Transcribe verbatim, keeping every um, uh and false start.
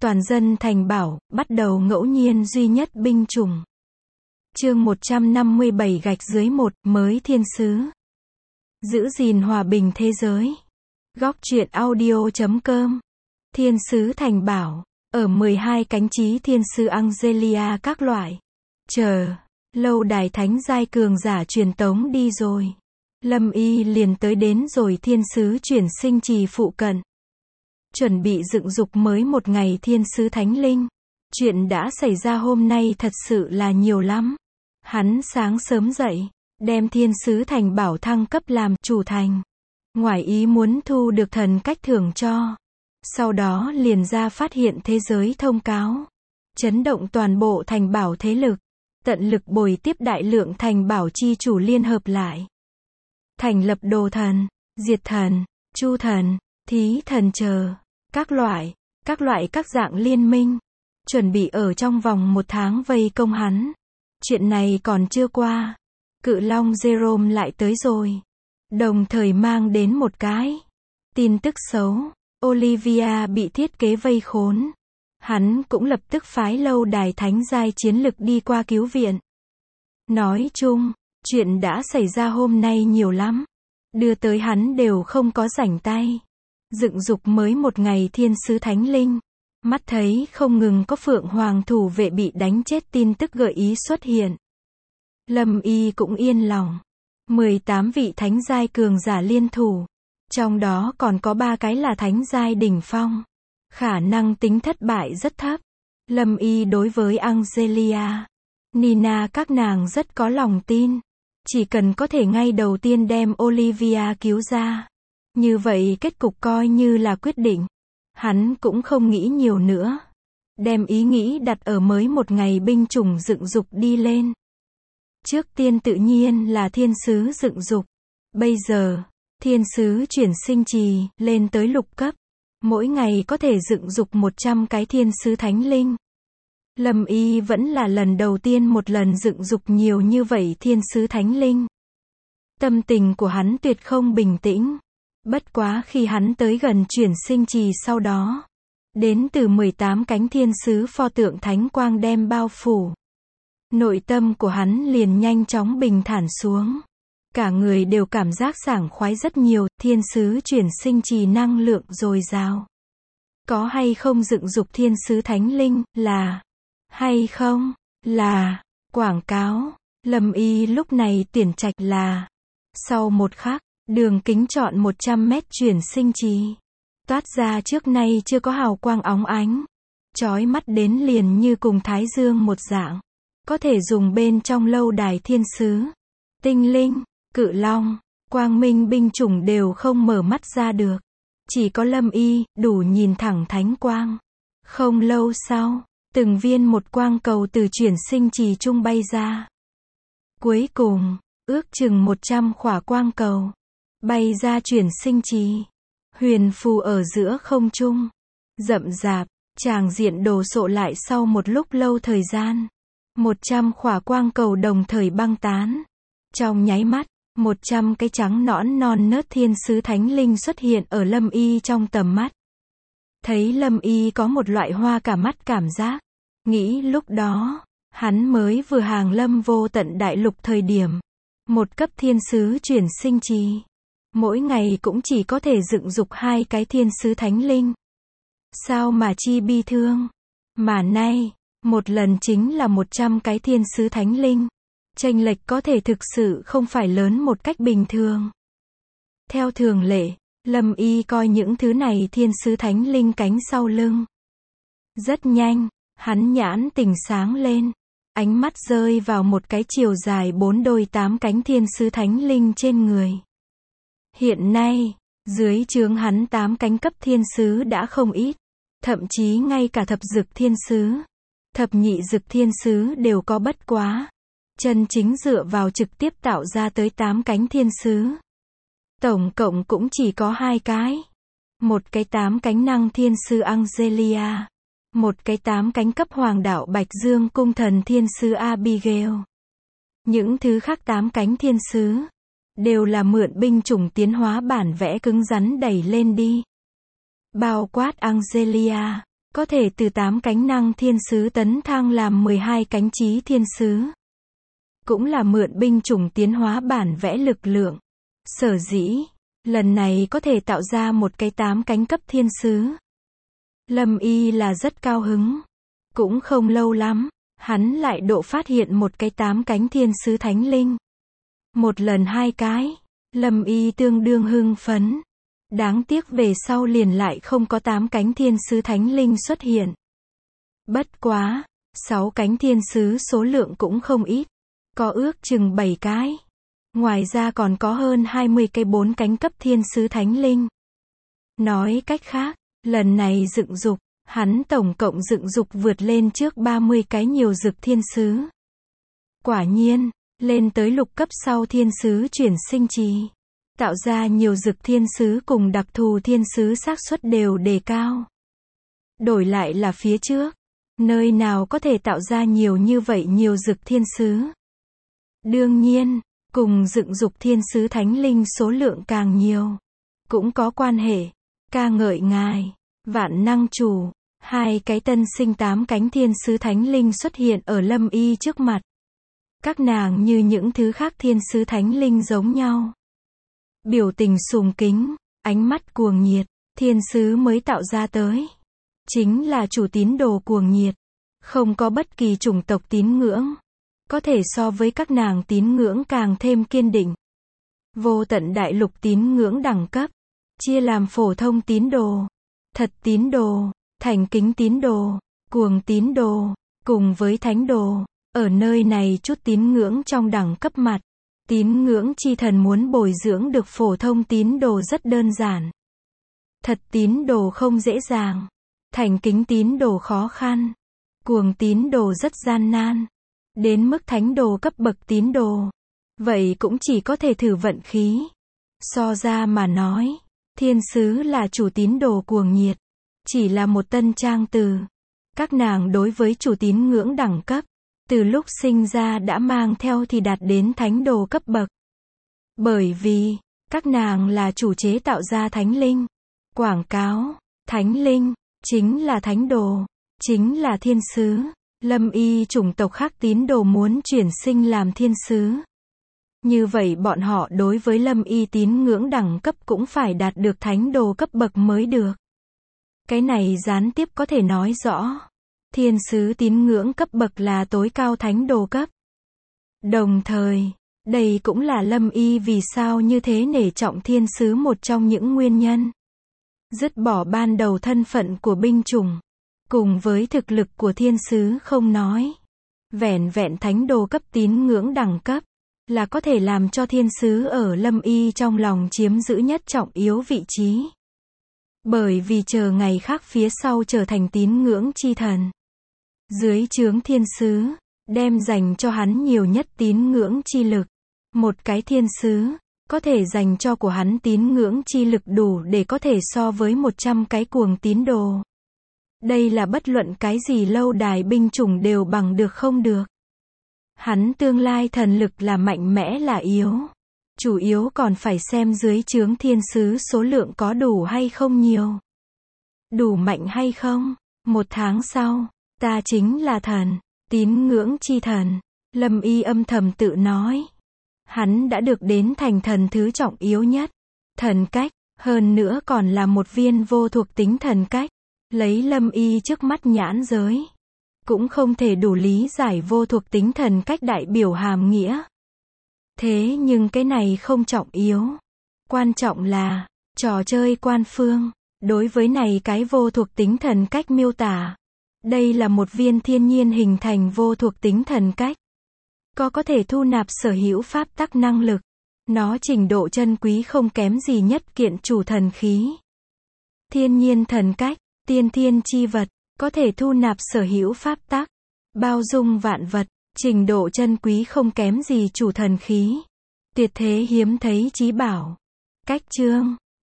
Toàn dân thành bảo, bắt đầu ngẫu nhiên duy nhất binh chủng. Chương một trăm năm mươi bảy gạch dưới một, mới thiên sứ. Giữ gìn hòa bình thế giới. Góc truyện audio chấm com. Thiên sứ thành bảo, ở mười hai cánh chí thiên sứ Angelia các loại. Chờ, lâu đài thánh giai cường giả truyền tống đi rồi. Lâm Y liền tới đến rồi thiên sứ chuyển sinh trì phụ cận. Chuẩn bị dựng dục mới một ngày thiên sứ thánh linh. Chuyện đã xảy ra hôm nay thật sự là nhiều lắm. Hắn sáng sớm dậy, đem thiên sứ thành bảo thăng cấp làm chủ thành. Ngoài ý muốn thu được thần cách thưởng cho. Sau đó liền ra phát hiện thế giới thông cáo. Chấn động toàn bộ thành bảo thế lực. Tận lực bồi tiếp đại lượng thành bảo chi chủ liên hợp lại. Thành lập đồ thần, diệt thần, chu thần, thí thần chờ. Các loại, các loại các dạng liên minh. Chuẩn bị ở trong vòng một tháng vây công hắn. Chuyện này còn chưa qua. Cự long Jerome lại tới rồi. Đồng thời mang đến một cái tin tức xấu. Olivia bị thiết kế vây khốn. Hắn cũng lập tức phái lâu đài thánh giai chiến lực đi qua cứu viện. Nói chung, chuyện đã xảy ra hôm nay nhiều lắm. Đưa tới hắn đều không có rảnh tay. Dựng dục mới một ngày thiên sứ thánh linh. Mắt thấy không ngừng có phượng hoàng thủ vệ bị đánh chết tin tức gợi ý xuất hiện. Lâm Y cũng yên lòng. mười tám vị thánh giai cường giả liên thủ. Trong đó còn có ba cái là thánh giai đỉnh phong. Khả năng tính thất bại rất thấp. Lâm Y đối với Angelia, Nina các nàng rất có lòng tin. Chỉ cần có thể ngay đầu tiên đem Olivia cứu ra. Như vậy kết cục coi như là quyết định. Hắn cũng không nghĩ nhiều nữa. Đem ý nghĩ đặt ở mới một ngày binh chủng dựng dục đi lên. Trước tiên tự nhiên là thiên sứ dựng dục. Bây giờ, thiên sứ chuyển sinh trì, lên tới lục cấp. Mỗi ngày có thể dựng dục một trăm cái thiên sứ thánh linh. Lâm Y vẫn là lần đầu tiên một lần dựng dục nhiều như vậy thiên sứ thánh linh. Tâm tình của hắn tuyệt không bình tĩnh. Bất quá khi hắn tới gần chuyển sinh trì sau đó. Đến từ mười tám cánh thiên sứ pho tượng thánh quang đem bao phủ. Nội tâm của hắn liền nhanh chóng bình thản xuống. Cả người đều cảm giác sảng khoái rất nhiều, thiên sứ chuyển sinh trì năng lượng dồi dào. Có hay không dựng dục thiên sứ thánh linh, là, hay không, là, quảng cáo, Lâm Y lúc này tuyển trạch là. Sau một khắc, đường kính trọn một trăm mét chuyển sinh trì. Toát ra trước nay chưa có hào quang óng ánh. Chói mắt đến liền như cùng thái dương một dạng. Có thể dùng bên trong lâu đài thiên sứ. Tinh linh, cự long, quang minh binh chủng đều không mở mắt ra được. Chỉ có Lâm Y, đủ nhìn thẳng thánh quang. Không lâu sau, từng viên một quang cầu từ chuyển sinh trì trung bay ra. Cuối cùng, ước chừng một trăm khỏa quang cầu. Bay ra chuyển sinh trì. Huyền phù ở giữa không trung. Rậm rạp, tràng diện đồ sộ lại sau một lúc lâu thời gian. Một trăm khỏa quang cầu đồng thời băng tán. Trong nháy mắt, một trăm cái trắng nõn non nớt thiên sứ thánh linh xuất hiện ở Lâm Y trong tầm mắt. Thấy Lâm Y có một loại hoa cả mắt cảm giác. Nghĩ lúc đó, hắn mới vừa hàng lâm vô tận đại lục thời điểm. Một cấp thiên sứ chuyển sinh trì. Mỗi ngày cũng chỉ có thể dựng dục hai cái thiên sứ thánh linh. Sao mà chi bi thương. Mà nay, một lần chính là một trăm cái thiên sứ thánh linh. Chênh lệch có thể thực sự không phải lớn một cách bình thường. Theo thường lệ, Lâm Y coi những thứ này thiên sứ thánh linh cánh sau lưng. Rất nhanh, hắn nhãn tỉnh sáng lên. Ánh mắt rơi vào một cái chiều dài bốn đôi tám cánh thiên sứ thánh linh trên người. Hiện nay, dưới trướng hắn tám cánh cấp thiên sứ đã không ít. Thậm chí ngay cả thập dực thiên sứ, thập nhị dực thiên sứ đều có bất quá. Chân chính dựa vào trực tiếp tạo ra tới tám cánh thiên sứ. Tổng cộng cũng chỉ có hai cái. Một cái tám cánh năng thiên sứ Angelia. Một cái tám cánh cấp hoàng đạo Bạch Dương cung thần thiên sứ Abigail. Những thứ khác tám cánh thiên sứ đều là mượn binh chủng tiến hóa bản vẽ cứng rắn đẩy lên đi. Bao quát Angelia, có thể từ tám cánh năng thiên sứ tấn thăng làm mười hai cánh chí thiên sứ. Cũng là mượn binh chủng tiến hóa bản vẽ lực lượng. Sở dĩ, lần này có thể tạo ra một cái tám cánh cấp thiên sứ. Lâm Y là rất cao hứng. Cũng không lâu lắm, hắn lại độ phát hiện một cái tám cánh thiên sứ thánh linh. Một lần hai cái, Lâm Y tương đương hưng phấn. Đáng tiếc về sau liền lại không có tám cánh thiên sứ thánh linh xuất hiện. Bất quá, sáu cánh thiên sứ số lượng cũng không ít. Có ước chừng bảy cái. Ngoài ra còn có hơn hai mươi cây bốn cánh cấp thiên sứ thánh linh. Nói cách khác, lần này dựng dục, hắn tổng cộng dựng dục vượt lên trước ba mươi cái nhiều dực thiên sứ. Quả nhiên, lên tới lục cấp sau thiên sứ chuyển sinh trì. Tạo ra nhiều dực thiên sứ cùng đặc thù thiên sứ xác suất đều đề cao. Đổi lại là phía trước, nơi nào có thể tạo ra nhiều như vậy nhiều dực thiên sứ. Đương nhiên, cùng dựng dục thiên sứ thánh linh số lượng càng nhiều, cũng có quan hệ. Ca ngợi ngài, vạn năng chủ, hai cái tân sinh tám cánh thiên sứ thánh linh xuất hiện ở Lâm Y trước mặt. Các nàng như những thứ khác thiên sứ thánh linh giống nhau. Biểu tình sùng kính, ánh mắt cuồng nhiệt, thiên sứ mới tạo ra tới. Chính là chủ tín đồ cuồng nhiệt. Không có bất kỳ chủng tộc tín ngưỡng. Có thể so với các nàng tín ngưỡng càng thêm kiên định. Vô tận đại lục tín ngưỡng đẳng cấp. Chia làm phổ thông tín đồ, thật tín đồ, thành kính tín đồ, cuồng tín đồ, cùng với thánh đồ. Ở nơi này chút tín ngưỡng trong đẳng cấp mặt. Tín ngưỡng chi thần muốn bồi dưỡng được phổ thông tín đồ rất đơn giản. Thật tín đồ không dễ dàng. Thành kính tín đồ khó khăn. Cuồng tín đồ rất gian nan. Đến mức thánh đồ cấp bậc tín đồ. Vậy cũng chỉ có thể thử vận khí. So ra mà nói, thiên sứ là chủ tín đồ cuồng nhiệt. Chỉ là một tân trang từ. Các nàng đối với chủ tín ngưỡng đẳng cấp. Từ lúc sinh ra đã mang theo thì đạt đến thánh đồ cấp bậc. Bởi vì, các nàng là chủ chế tạo ra thánh linh. Quảng cáo, thánh linh, chính là thánh đồ, chính là thiên sứ. Lâm Y chủng tộc khác tín đồ muốn chuyển sinh làm thiên sứ. Như vậy bọn họ đối với Lâm Y tín ngưỡng đẳng cấp cũng phải đạt được thánh đồ cấp bậc mới được. Cái này gián tiếp có thể nói rõ. Thiên sứ tín ngưỡng cấp bậc là tối cao thánh đồ cấp. Đồng thời, đây cũng là Lâm Y vì sao như thế nể trọng thiên sứ một trong những nguyên nhân. Dứt bỏ ban đầu thân phận của binh chủng, cùng với thực lực của thiên sứ không nói. Vẻn vẹn thánh đồ cấp tín ngưỡng đẳng cấp, là có thể làm cho thiên sứ ở Lâm Y trong lòng chiếm giữ nhất trọng yếu vị trí. Bởi vì chờ ngày khác phía sau trở thành tín ngưỡng chi thần. Dưới trướng thiên sứ, đem dành cho hắn nhiều nhất tín ngưỡng chi lực. Một cái thiên sứ, có thể dành cho của hắn tín ngưỡng chi lực đủ để có thể so với một trăm cái cuồng tín đồ. Đây là bất luận cái gì lâu đài binh chủng đều bằng được không được. Hắn tương lai thần lực là mạnh mẽ là yếu. Chủ yếu còn phải xem dưới trướng thiên sứ số lượng có đủ hay không nhiều. Đủ mạnh hay không? Một tháng sau, ta chính là thần, tín ngưỡng chi thần. Lâm Y âm thầm tự nói. Hắn đã được đến thành thần thứ trọng yếu nhất. Thần cách, hơn nữa còn là một viên vô thuộc tính thần cách. Lấy Lâm Y trước mắt nhãn giới. Cũng không thể đủ lý giải vô thuộc tính thần cách đại biểu hàm nghĩa. Thế nhưng cái này không trọng yếu. Quan trọng là, trò chơi quan phương, đối với này cái vô thuộc tính thần cách miêu tả. Đây là một viên thiên nhiên hình thành vô thuộc tính thần cách. Có có thể thu nạp sở hữu pháp tắc năng lực. Nó trình độ chân quý không kém gì nhất kiện chủ thần khí. Thiên nhiên thần cách, tiên thiên chi vật, có thể thu nạp sở hữu pháp tắc. Bao dung vạn vật, trình độ chân quý không kém gì chủ thần khí. Tuyệt thế hiếm thấy chí bảo. Cách chương